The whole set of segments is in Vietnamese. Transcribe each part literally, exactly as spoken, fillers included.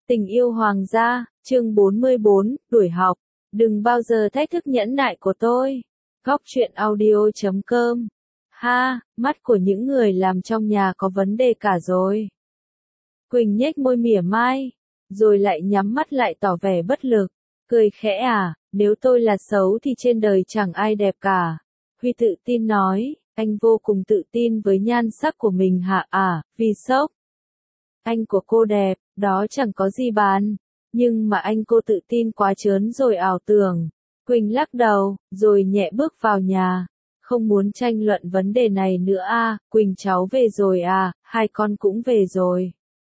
Tình yêu hoàng gia, chương bốn mươi bốn, đuổi học. Đừng bao giờ thách thức nhẫn nại của tôi. Góc truyện audio chấm com. Ha, mắt của những người làm trong nhà có vấn đề cả rồi. Quỳnh nhếch môi mỉa mai, rồi lại nhắm mắt lại tỏ vẻ bất lực. Cười khẽ à, nếu tôi là xấu thì trên đời chẳng ai đẹp cả. Huy tự tin nói, anh vô cùng tự tin với nhan sắc của mình hả à, vì sốc. Anh của cô đẹp, đó chẳng có gì bàn. Nhưng mà anh cô tự tin quá trớn rồi ảo tưởng. Quỳnh lắc đầu, rồi nhẹ bước vào nhà. Không muốn tranh luận vấn đề này nữa à, Quỳnh cháu về rồi à, hai con cũng về rồi.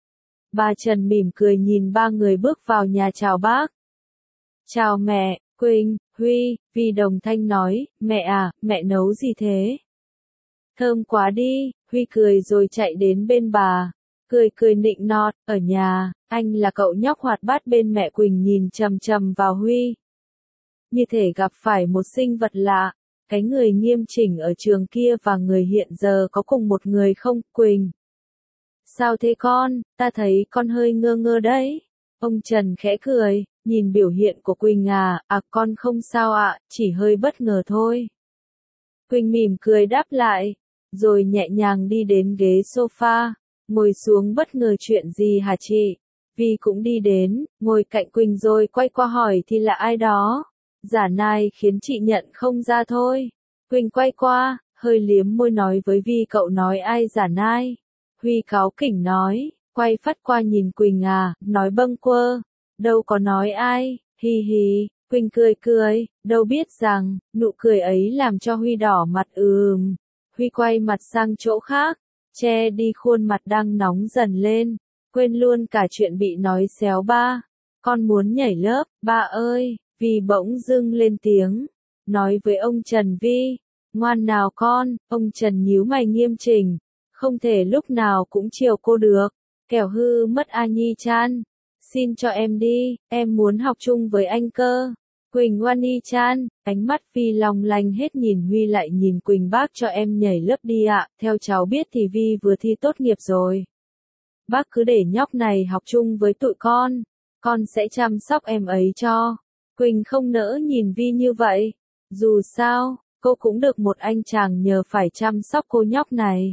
Bà Trần mỉm cười nhìn ba người bước vào nhà chào bác. Chào mẹ, Quỳnh, Huy, Vi đồng thanh nói, mẹ à, mẹ nấu gì thế? Thơm quá đi, Huy cười rồi chạy đến bên bà. Cười cười nịnh nọt, ở nhà, anh là cậu nhóc hoạt bát bên mẹ. Quỳnh nhìn chằm chằm vào Huy. Như thể gặp phải một sinh vật lạ, cái người nghiêm chỉnh ở trường kia và người hiện giờ có cùng một người không, Quỳnh? Sao thế con, ta thấy con hơi ngơ ngơ đấy. Ông Trần khẽ cười, nhìn biểu hiện của Quỳnh à, à con không sao ạ, chỉ hơi bất ngờ thôi. Quỳnh mỉm cười đáp lại, rồi nhẹ nhàng đi đến ghế sofa. Ngồi xuống. Bất ngờ chuyện gì hả chị? Vi cũng đi đến, ngồi cạnh Quỳnh rồi quay qua hỏi thì là ai đó. Giả nai khiến chị nhận không ra thôi. Quỳnh quay qua, hơi liếm môi nói với Vi cậu nói ai giả nai. Huy cáu kỉnh nói, quay phát qua nhìn Quỳnh à, nói bâng quơ. Đâu có nói ai, hi hi. Quỳnh cười cười, đâu biết rằng, nụ cười ấy làm cho Huy đỏ mặt ừm. Huy quay mặt sang chỗ khác. Che đi khuôn mặt đang nóng dần lên, quên luôn cả chuyện bị nói xéo ba. Con muốn nhảy lớp, ba ơi, Vi bỗng dưng lên tiếng, nói với ông Trần Vi, ngoan nào con, ông Trần nhíu mày nghiêm chỉnh, không thể lúc nào cũng chiều cô được, kẻo hư mất A Nhi Chan. Xin cho em đi, em muốn học chung với anh cơ. Quỳnh Wani Chan, ánh mắt Vi long lanh hết nhìn Huy lại nhìn Quỳnh bác cho em nhảy lớp đi ạ, theo cháu biết thì Vi vừa thi tốt nghiệp rồi. Bác cứ để nhóc này học chung với tụi con, con sẽ chăm sóc em ấy cho. Quỳnh không nỡ nhìn Vi như vậy, dù sao, cô cũng được một anh chàng nhờ phải chăm sóc cô nhóc này.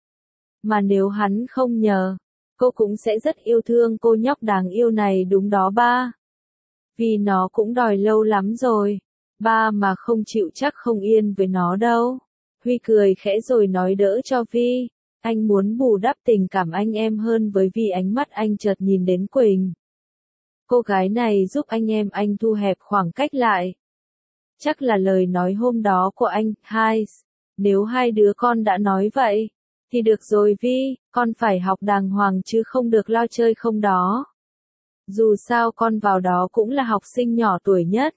Mà nếu hắn không nhờ, cô cũng sẽ rất yêu thương cô nhóc đáng yêu này đúng đó ba. Vì nó cũng đòi lâu lắm rồi, ba mà không chịu chắc không yên với nó đâu. Huy cười khẽ rồi nói đỡ cho Vi, anh muốn bù đắp tình cảm anh em hơn với Vi. Ánh mắt anh chợt nhìn đến Quỳnh. Cô gái này giúp anh em anh thu hẹp khoảng cách lại. Chắc là lời nói hôm đó của anh, hai. Nếu hai đứa con đã nói vậy, thì được rồi Vi, con phải học đàng hoàng chứ không được lo chơi không đó. Dù sao con vào đó cũng là học sinh nhỏ tuổi nhất.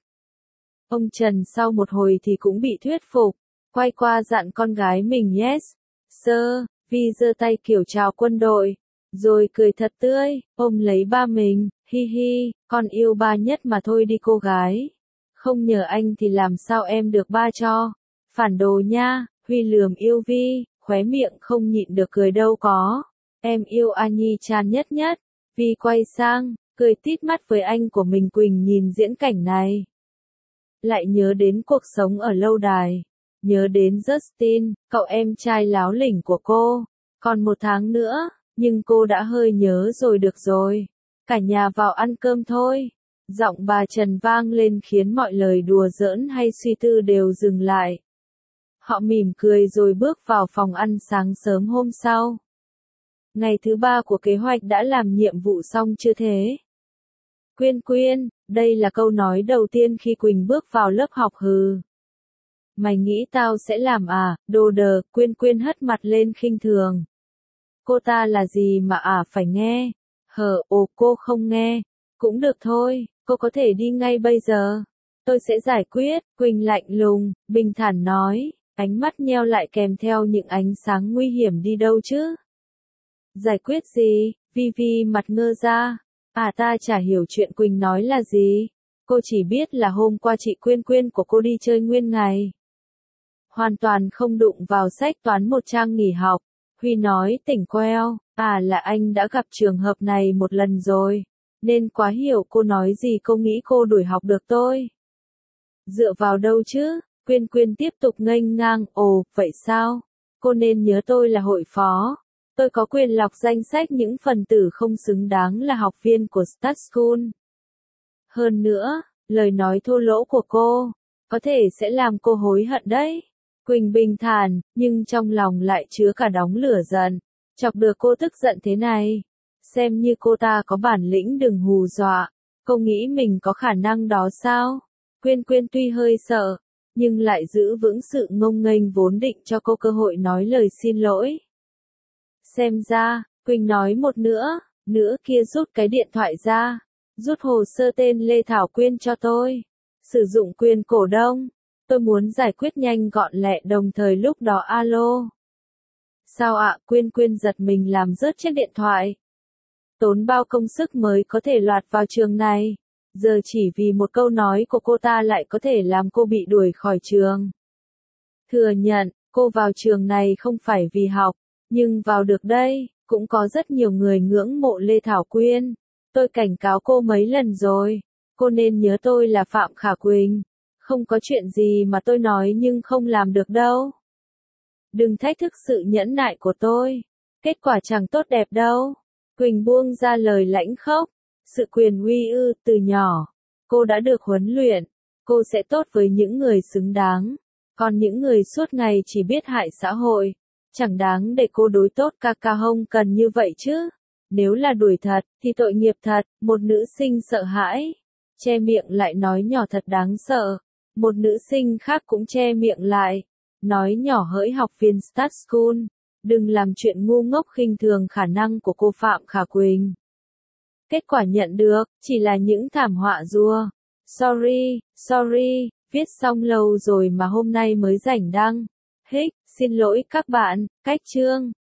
Ông Trần sau một hồi thì cũng bị thuyết phục, quay qua dặn con gái mình yes, sir. Vi giơ tay kiểu chào quân đội, rồi cười thật tươi, ôm lấy ba mình, hi hi, con yêu ba nhất mà thôi đi cô gái. Không nhờ anh thì làm sao em được ba cho. Phản đồ nha, Huy lườm yêu Vi, khóe miệng không nhịn được cười đâu có. Em yêu A Nhi Chan nhất nhất. Vi quay sang, cười tít mắt với anh của mình. Quỳnh nhìn diễn cảnh này, lại nhớ đến cuộc sống ở lâu đài, nhớ đến Justin, cậu em trai láo lỉnh của cô. Còn một tháng nữa, nhưng cô đã hơi nhớ rồi. Được rồi, cả nhà vào ăn cơm thôi. Giọng bà Trần vang lên khiến mọi lời đùa giỡn hay suy tư đều dừng lại. Họ mỉm cười rồi bước vào phòng ăn. Sáng sớm hôm sau, ngày thứ ba của kế hoạch đã làm nhiệm vụ xong chưa thế? Quyên Quyên, đây là câu nói đầu tiên khi Quỳnh bước vào lớp học. Hừ. Mày nghĩ tao sẽ làm à, đồ đờ. Quyên Quyên hất mặt lên khinh thường. Cô ta là gì mà à phải nghe? Hờ, ồ cô không nghe. Cũng được thôi, cô có thể đi ngay bây giờ. Tôi sẽ giải quyết. Quỳnh lạnh lùng, bình thản nói, ánh mắt nheo lại kèm theo những ánh sáng nguy hiểm. Đi đâu chứ? Giải quyết gì? Vi Vi mặt ngơ ra. À ta chả hiểu chuyện Quỳnh nói là gì. Cô chỉ biết là hôm qua chị Quyên Quyên của cô đi chơi nguyên ngày. Hoàn toàn không đụng vào sách toán một trang nghỉ học. Huy nói tỉnh queo, à là anh đã gặp trường hợp này một lần rồi. Nên quá hiểu cô nói gì cô nghĩ cô đuổi học được tôi. Dựa vào đâu chứ? Quyên Quyên tiếp tục nghênh ngang, ồ, vậy sao? Cô nên nhớ tôi là hội phó. Tôi có quyền lọc danh sách những phần tử không xứng đáng là học viên của Start School. Hơn nữa, lời nói thô lỗ của cô, có thể sẽ làm cô hối hận đấy. Quỳnh bình thản, nhưng trong lòng lại chứa cả đống lửa giận. Chọc được cô tức giận thế này. Xem như cô ta có bản lĩnh đừng hù dọa. Cô nghĩ mình có khả năng đó sao? Quyên Quyên tuy hơi sợ, nhưng lại giữ vững sự ngông nghênh vốn định cho cô cơ hội nói lời xin lỗi. Xem ra, Quỳnh nói một nữa, nữa kia rút cái điện thoại ra. Rút hồ sơ tên Lê Thảo Quyên cho tôi. Sử dụng quyền cổ đông. Tôi muốn giải quyết nhanh gọn lẹ đồng thời lúc đó alo. Sao ạ? Quyên Quyên giật mình làm rớt chiếc điện thoại. Tốn bao công sức mới có thể loạt vào trường này. Giờ chỉ vì một câu nói của cô ta lại có thể làm cô bị đuổi khỏi trường. Thừa nhận, cô vào trường này không phải vì học, nhưng vào được đây, cũng có rất nhiều người ngưỡng mộ Lê Thảo Quyên. Tôi cảnh cáo cô mấy lần rồi, cô nên nhớ tôi là Phạm Khả Quỳnh. Không có chuyện gì mà tôi nói nhưng không làm được đâu. Đừng thách thức sự nhẫn nại của tôi. Kết quả chẳng tốt đẹp đâu. Quỳnh buông ra lời lãnh khốc. Sự quyền uy ư, từ nhỏ. Cô đã được huấn luyện. Cô sẽ tốt với những người xứng đáng. Còn những người suốt ngày chỉ biết hại xã hội. Chẳng đáng để cô đối tốt ca ca Hông cần như vậy chứ. Nếu là đuổi thật, thì tội nghiệp thật. Một nữ sinh sợ hãi. Che miệng lại nói nhỏ thật đáng sợ. Một nữ sinh khác cũng che miệng lại. Nói nhỏ hỡi học viên Start School. Đừng làm chuyện ngu ngốc khinh thường khả năng của cô Phạm Khả Quỳnh. Kết quả nhận được, chỉ là những thảm họa rùa. Sorry, sorry, viết xong lâu rồi mà hôm nay mới rảnh đăng. Hích, xin lỗi các bạn, cách chương.